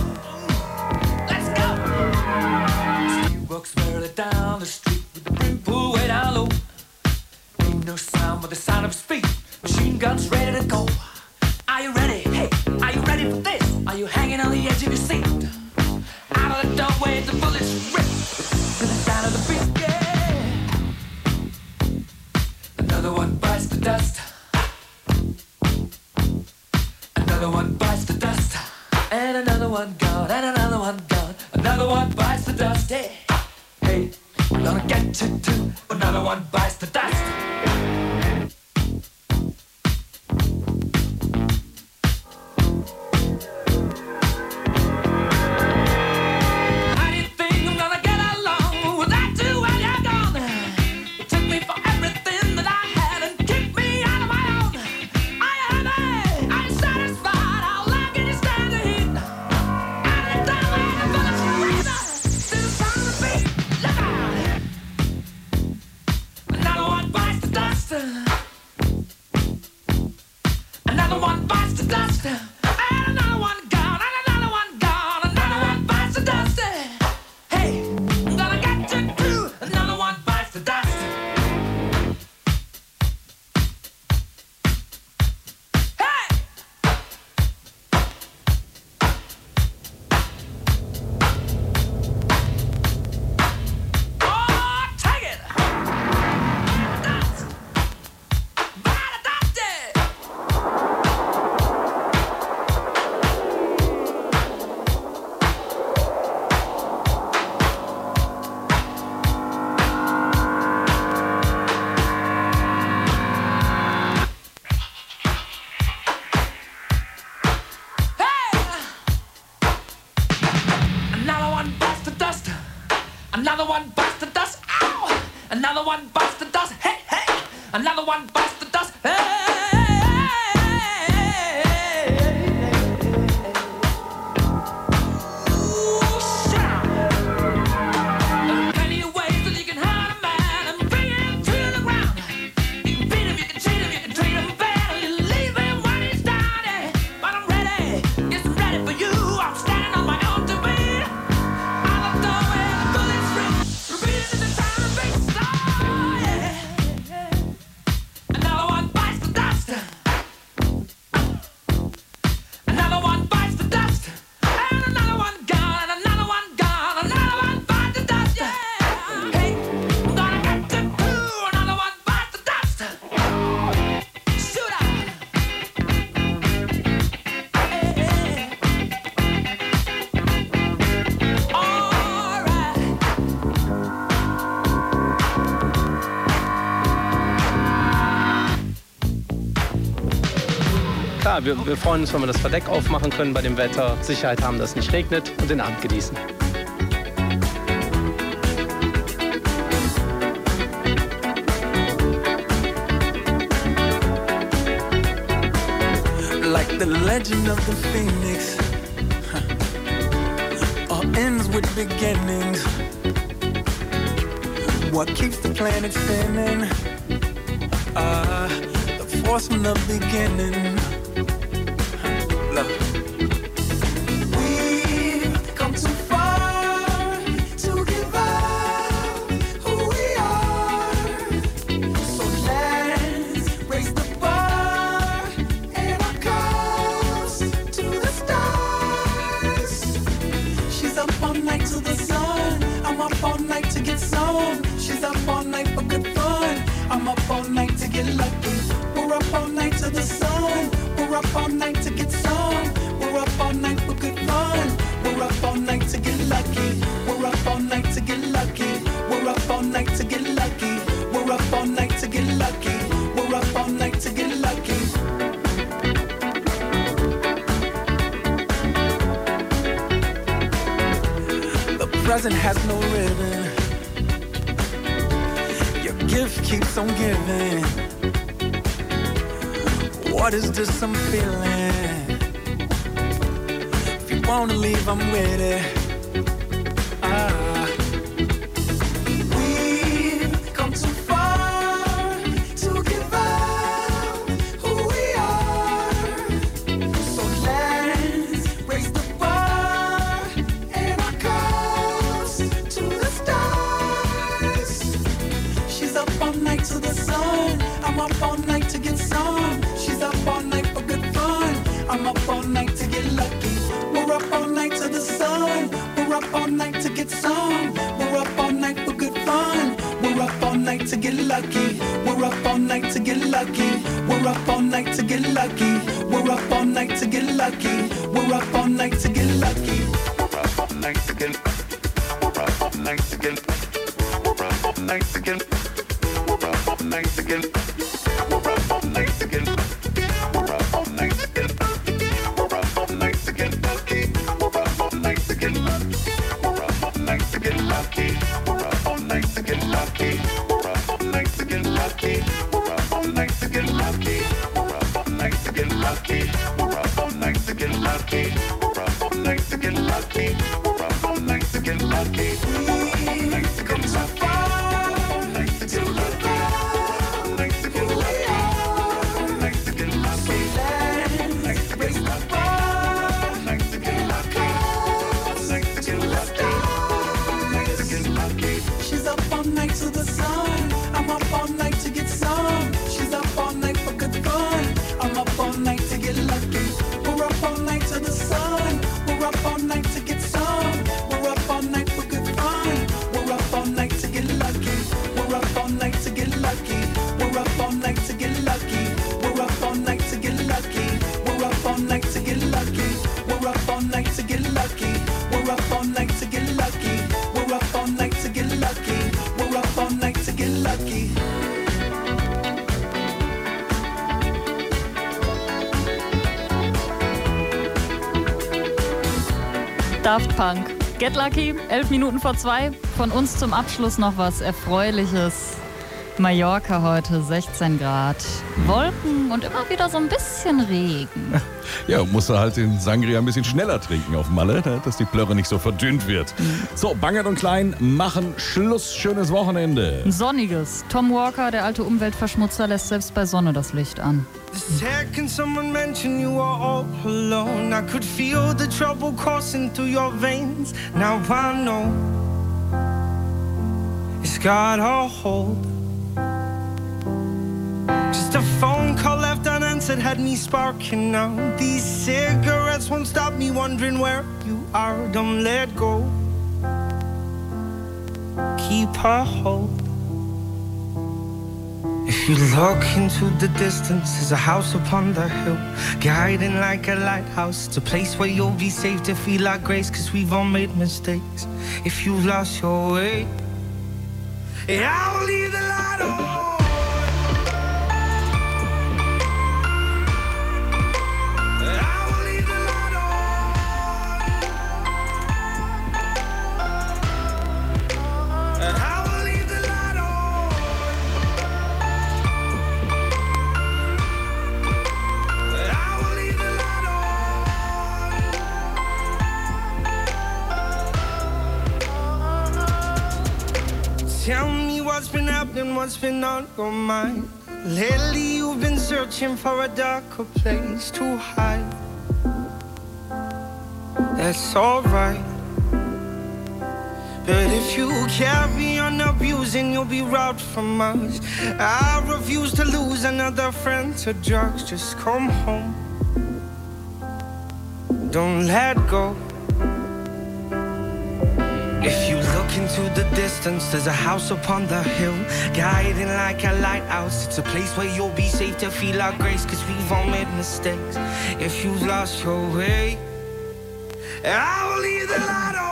[SPEAKER 10] Walks merrily down the street with the brim pulled way down low. Ain't no sound but the sound of his feet. Machine guns ready to go. Are you ready? Hey, are you ready for this? Are you hanging on the edge of your seat? Out of the doorway, the bullets rip to the sound of the beat. Yeah. Another one bites the dust. Another one bites the dust. And another one gone. And another one gone. Another one bites the dust. Hey, hey, we're gonna get to two. Another one bites the dust. Another one bites the dust. And another one gone. And another one gone. Another one bites the dust. Hey, I'm gonna get you too. Another one bites the dust. Another one bites the dust. Another one bites the dust. Ow! Another one bites the dust. Hey, hey! Another one bites the dust. Hey! Ooh, shout! There are plenty of ways that you can hurt a man and bring him to the ground. You can beat him, you can cheat him, you can treat him bad, or you leave him when he's down. Yeah. But I'm ready, yes, I'm ready for you. I'm standing on my own two feet. Out of the way, the bullets ring. Repeating in the time of big star. Yeah. Another one bites the dust. Another one bites the dust. And another one gone. And another one gone. Another one bites the dust. Yeah. Hey, I'm gonna get you too. Another one bites the dust. Shoot out.
[SPEAKER 20] Klar, wir, wir freuen uns, wenn wir das Verdeck aufmachen können bei dem Wetter, Sicherheit haben, dass es nicht regnet und den Abend genießen.
[SPEAKER 10] Like the legend of the phoenix, huh, all ends with beginnings. what keeps the planet spinning. Uh, the force from the beginning. Look. We've come too far to give up who we are. So let's raise the bar and our cups to the stars. She's up all night to the sun. I'm up all night to get some. She's up all night for good fun. I'm up all night to get lucky. We're up all night to the sun. We're up all night to get some. We're up all night for good fun. We're up all night to get lucky. We're up all night to get lucky. We're up all night to get lucky. We're up all night to get lucky. We're up all night to get lucky. The present has no ribbon. Your gift keeps on giving. What is this I'm feeling? If you wanna leave, I'm with it. Ah. We've come too far to give up who we are. So let's raise the bar and our cups to the stars. She's up all night to the sun. I'm up all night to get some. She's up all night for good fun. I'm up all night to get lucky. We're up all night to the sun. We're up all night to get some. We're up all night for good fun. We're up all night to get lucky. We're up all night to get lucky. We're up all night to get lucky. We're up all night to get lucky. We're up all night to get lucky. We're up all night to get. We're up all night to get. We're up all night to get. We're up all night to get. We're up all night to get. We're up all night to get. We're up all night to get lucky. We're up all night to get lucky. We're up all night to get lucky. We're up all night to get lucky. We're up all night to get lucky. We're up all night to get lucky. We're up all night to get lucky. We're up all night to get lucky. We're up all night to get lucky. We're up all night to get lucky. We're up all night to get lucky. To the sun, I'm up all night to get some. She's up all night for good fun. I'm up all night to get lucky. We're up all night to the sun. We're up all night to get some. We're up all night for good fun. We're up all night to get lucky. We're up all night to get lucky. We're up all night to get lucky. We're up all night to get lucky. We're up all night to get lucky. We're up all night to get lucky. We're up all night to get lucky. We're up all night to get lucky. We're up all night to get lucky.
[SPEAKER 4] Daft Punk. Get Lucky, elf Minuten vor zwei. Von uns zum Abschluss noch was Erfreuliches. Mallorca heute sechzehn Grad. Wolken und immer wieder so ein bisschen Regen.
[SPEAKER 5] Ja, musst du halt den Sangria ein bisschen schneller trinken auf Malle, ne, dass die Plörre nicht so verdünnt wird. So, Bangert und Klein machen Schluss. Schönes Wochenende.
[SPEAKER 4] Ein sonniges. Tom Walker, der alte Umweltverschmutzer, lässt selbst bei Sonne das Licht an.
[SPEAKER 10] The second someone mentioned you were all alone, I could feel the trouble coursing through your veins. Now I know it's got a hold. Just a phone call left unanswered had me sparking now. These cigarettes won't stop me wondering where you are. Don't let go. Keep a hold. If you look into the distance, there's a house upon the hill, guiding like a lighthouse. It's a place where you'll be safe to feel like grace, cause we've all made mistakes. If you've lost your way, yeah, I'll leave the light on. tell me what's been happening, what's been on your mind. Lately you've been searching for a darker place to hide. That's alright. But if you carry on abusing, you'll be robbed from us. I refuse to lose another friend to drugs. Just come home. Don't let go. If you look into the distance, there's a house upon the hill, guiding like a lighthouse. It's a place where you'll be safe to feel our grace, cause we've all made mistakes. If you've lost your way, I will leave the light on.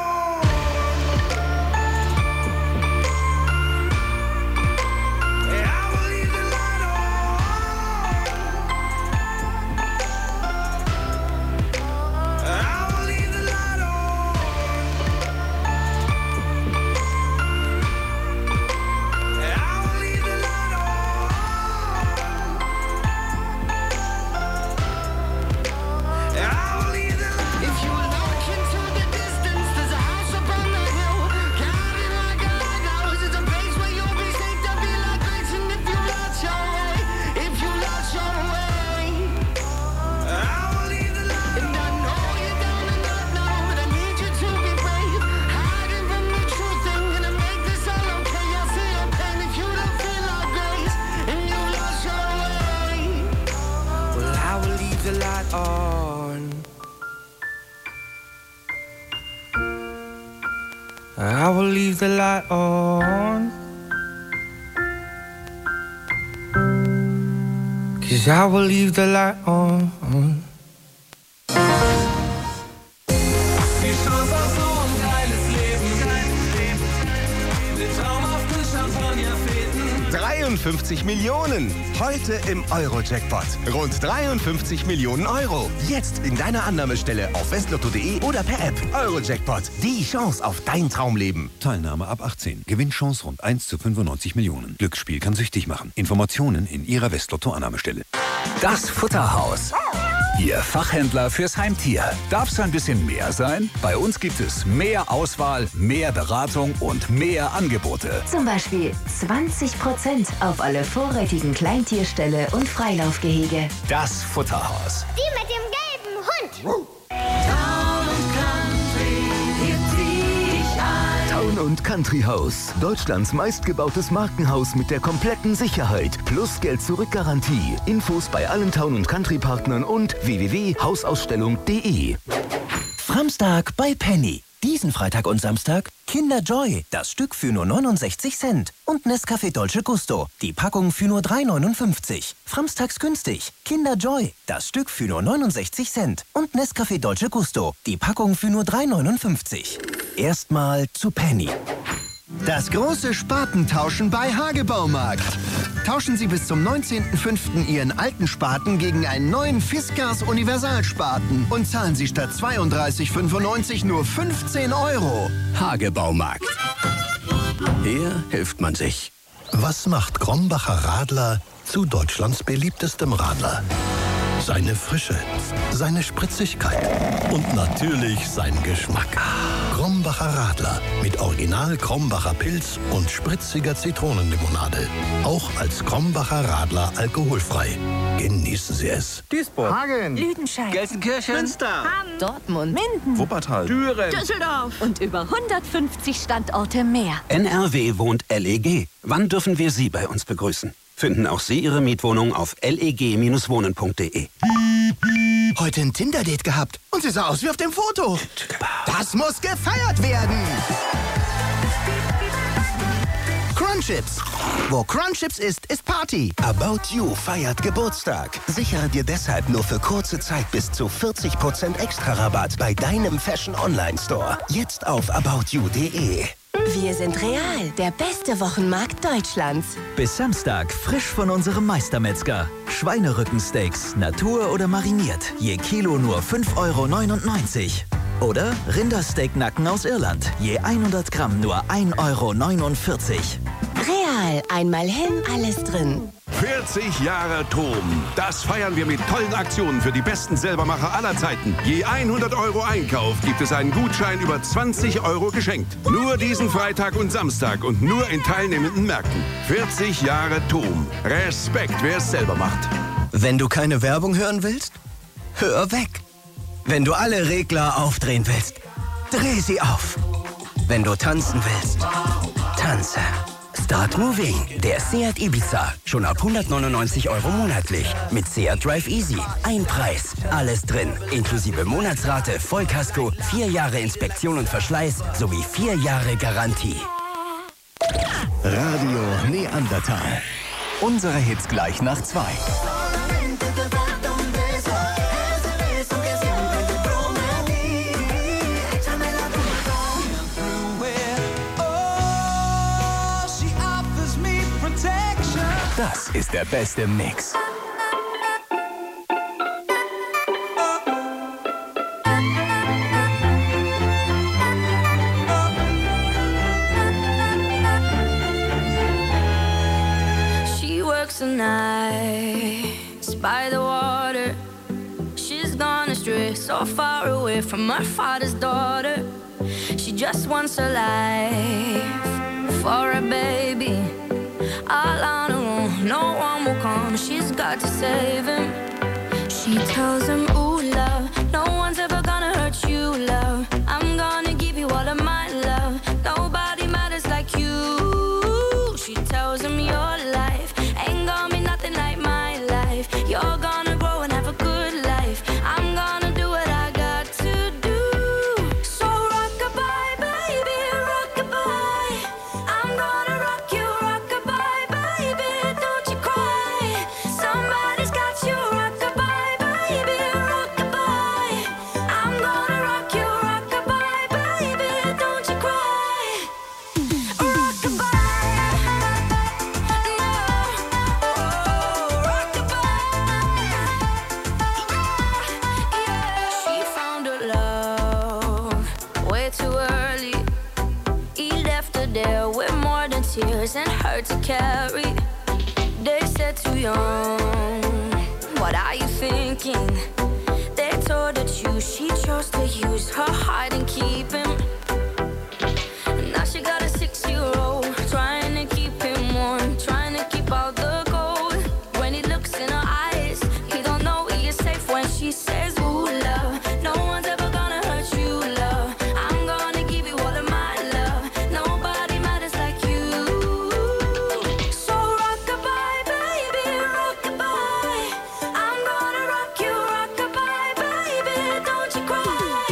[SPEAKER 10] I will leave the light on, 'cause I will leave the light on.
[SPEAKER 7] Die Chance auf so ein geiles Leben, mit traumhaften Champagnerfäden.
[SPEAKER 1] dreiundfünfzig Millionen. Heute im Euro-Jackpot. Rund dreiundfünfzig Millionen Euro. Jetzt in deiner Annahmestelle auf westlotto punkt de oder per App. Euro-Jackpot. Die Chance auf dein Traumleben.
[SPEAKER 21] Teilnahme ab achtzehn. Gewinnchance rund eins zu fünfundneunzig Millionen. Glücksspiel kann süchtig machen. Informationen in Ihrer Westlotto-Annahmestelle.
[SPEAKER 11] Das Futterhaus. Ihr Fachhändler fürs Heimtier. Darf es ein bisschen mehr sein? Bei uns gibt es mehr Auswahl, mehr Beratung und mehr Angebote.
[SPEAKER 14] Zum Beispiel zwanzig Prozent auf alle vorrätigen Kleintierställe und Freilaufgehege.
[SPEAKER 11] Das Futterhaus.
[SPEAKER 15] Die mit dem gelben Hund.
[SPEAKER 1] Town und Country House. Deutschlands meistgebautes Markenhaus mit der kompletten Sicherheit. Plus Geld-Zurück-Garantie. Infos bei allen Town und Country Partnern und w w w punkt hausausstellung punkt de.
[SPEAKER 22] Framstag bei Penny. Diesen Freitag und Samstag Kinder Joy, das Stück für nur neunundsechzig Cent. Und Nescafé Dolce Gusto, die Packung für nur drei neunundfünfzig. Framstags günstig. Kinder Joy, das Stück für nur neunundsechzig Cent. Und Nescafé Dolce Gusto, die Packung für nur drei neunundfünfzig. Erstmal zu Penny.
[SPEAKER 1] Das große Spatentauschen bei Hagebaumarkt. Tauschen Sie bis zum neunzehnten fünften Ihren alten Spaten gegen einen neuen Fiskars Universalspaten und zahlen Sie statt zweiunddreißig fünfundneunzig nur fünfzehn Euro. Hagebaumarkt. Hier hilft man sich.
[SPEAKER 23] Was macht Krombacher Radler zu Deutschlands beliebtestem Radler? Seine Frische, seine Spritzigkeit und natürlich sein Geschmack. Krombacher Radler mit Original Krombacher Pilz und spritziger Zitronenlimonade. Auch als Krombacher Radler alkoholfrei. Genießen Sie es.
[SPEAKER 24] Duisburg,
[SPEAKER 25] Hagen,
[SPEAKER 24] Lüdenscheid,
[SPEAKER 25] Gelsenkirchen,
[SPEAKER 24] Münster,
[SPEAKER 25] Hamm,
[SPEAKER 24] Dortmund, Minden,
[SPEAKER 25] Wuppertal,
[SPEAKER 24] Düren,
[SPEAKER 25] Düsseldorf
[SPEAKER 24] und über hundertfünfzig Standorte mehr.
[SPEAKER 26] N R W wohnt L E G. Wann dürfen wir Sie bei uns begrüßen? Finden auch Sie Ihre Mietwohnung auf leg wohnen punkt de.
[SPEAKER 1] Heute ein Tinder-Date gehabt und sie sah aus wie auf dem Foto. Das muss gefeiert werden. Crunchips. Wo Crunchips ist, ist Party. About You feiert Geburtstag. Sichere dir deshalb nur für kurze Zeit bis zu vierzig Prozent Extra-Rabatt bei deinem Fashion-Online-Store. Jetzt auf about you punkt de.
[SPEAKER 27] Wir sind Real, der beste Wochenmarkt Deutschlands.
[SPEAKER 28] Bis Samstag frisch von unserem Meistermetzger. Schweinerückensteaks, Natur oder mariniert. Je Kilo nur fünf Euro neunundneunzig. Oder Rindersteaknacken aus Irland. Je hundert Gramm nur ein Euro neunundvierzig.
[SPEAKER 27] Real, einmal hin, alles drin.
[SPEAKER 2] vierzig Jahre Tom. Das feiern wir mit tollen Aktionen für die besten Selbermacher aller Zeiten. Je hundert Euro Einkauf gibt es einen Gutschein über zwanzig Euro geschenkt. Nur diesen Freitag und Samstag und nur in teilnehmenden Märkten. vierzig Jahre Tom. Respekt, wer es selber macht.
[SPEAKER 22] Wenn du keine Werbung hören willst, hör weg. Wenn du alle Regler aufdrehen willst, dreh sie auf. Wenn du tanzen willst, tanze. Start Moving, der Seat Ibiza. Schon ab hundertneunundneunzig Euro monatlich. Mit Seat Drive Easy. Ein Preis, alles drin. Inklusive Monatsrate, Vollkasko, vier Jahre Inspektion und Verschleiß sowie vier Jahre Garantie.
[SPEAKER 23] Radio Neandertal. Unsere Hits gleich nach zwei. Das ist der beste Mix.
[SPEAKER 15] She works the nights by the water. She's gone astray, so far away from her father's daughter. She just wants a life for a baby. All on her own, no one will come. She's got to save him. She tells him, ooh, love, no one's ever gonna hurt you, love. I'm gonna give you all of my love. Nobody matters like you. She tells him your life ain't gonna be nothing like my life. You're gonna grow and have a good life. I'm gonna do what I got to do. So rock-a-bye, baby, rock-a-bye. I'm gonna rock you, rock-a-bye, baby, don't you cry. Somebody's got you, rock-a-bye, baby, rock-a-bye. I'm gonna rock you, rock-a-bye, baby, don't you cry. She found her love way too early. He left her there with more than tears and hurt to carry. They said too young, what are you thinking? They told her to choose, she chose to use her heart and keep him. Now she got a six-year-old, trying to keep him warm, trying to keep out the cold. When he looks in her eyes, he don't know he is safe when she says, ooh, love, no one's ever gonna hurt you, love. I'm gonna give you all of my love. Nobody matters like you. So rock-a-bye, baby, rock-a-bye. I'm gonna rock you, rock-a-bye, baby, don't you cry.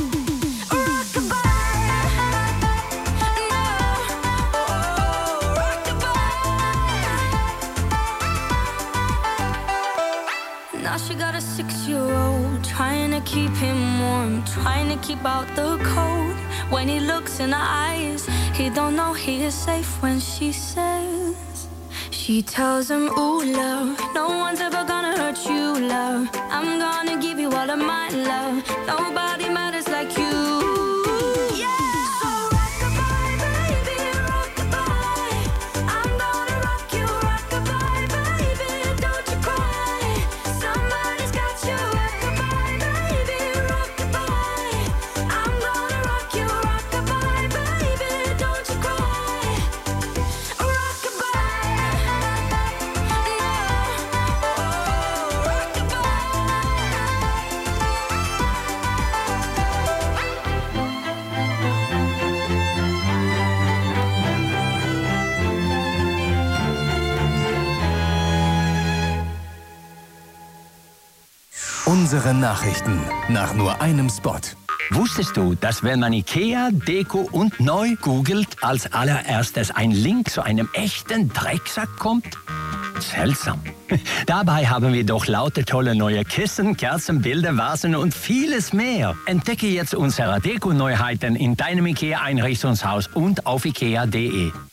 [SPEAKER 15] Now she got a six-year-old, trying to keep him warm, trying to keep out the cold. When he looks in her eyes, he don't know he is safe when she says. She tells him, ooh, love, no one's ever gonna hurt you, love. I'm gonna give you all of my love. Nobody matters like you.
[SPEAKER 23] Unsere Nachrichten nach nur einem Spot.
[SPEAKER 3] Wusstest du, dass wenn man Ikea, Deko und neu googelt, als allererstes ein Link zu einem echten Drecksack kommt? Seltsam. Dabei haben wir doch lauter tolle neue Kissen, Kerzen, Bilder, Vasen und vieles mehr. Entdecke jetzt unsere Deko-Neuheiten in deinem Ikea-Einrichtungshaus und auf ikea punkt de.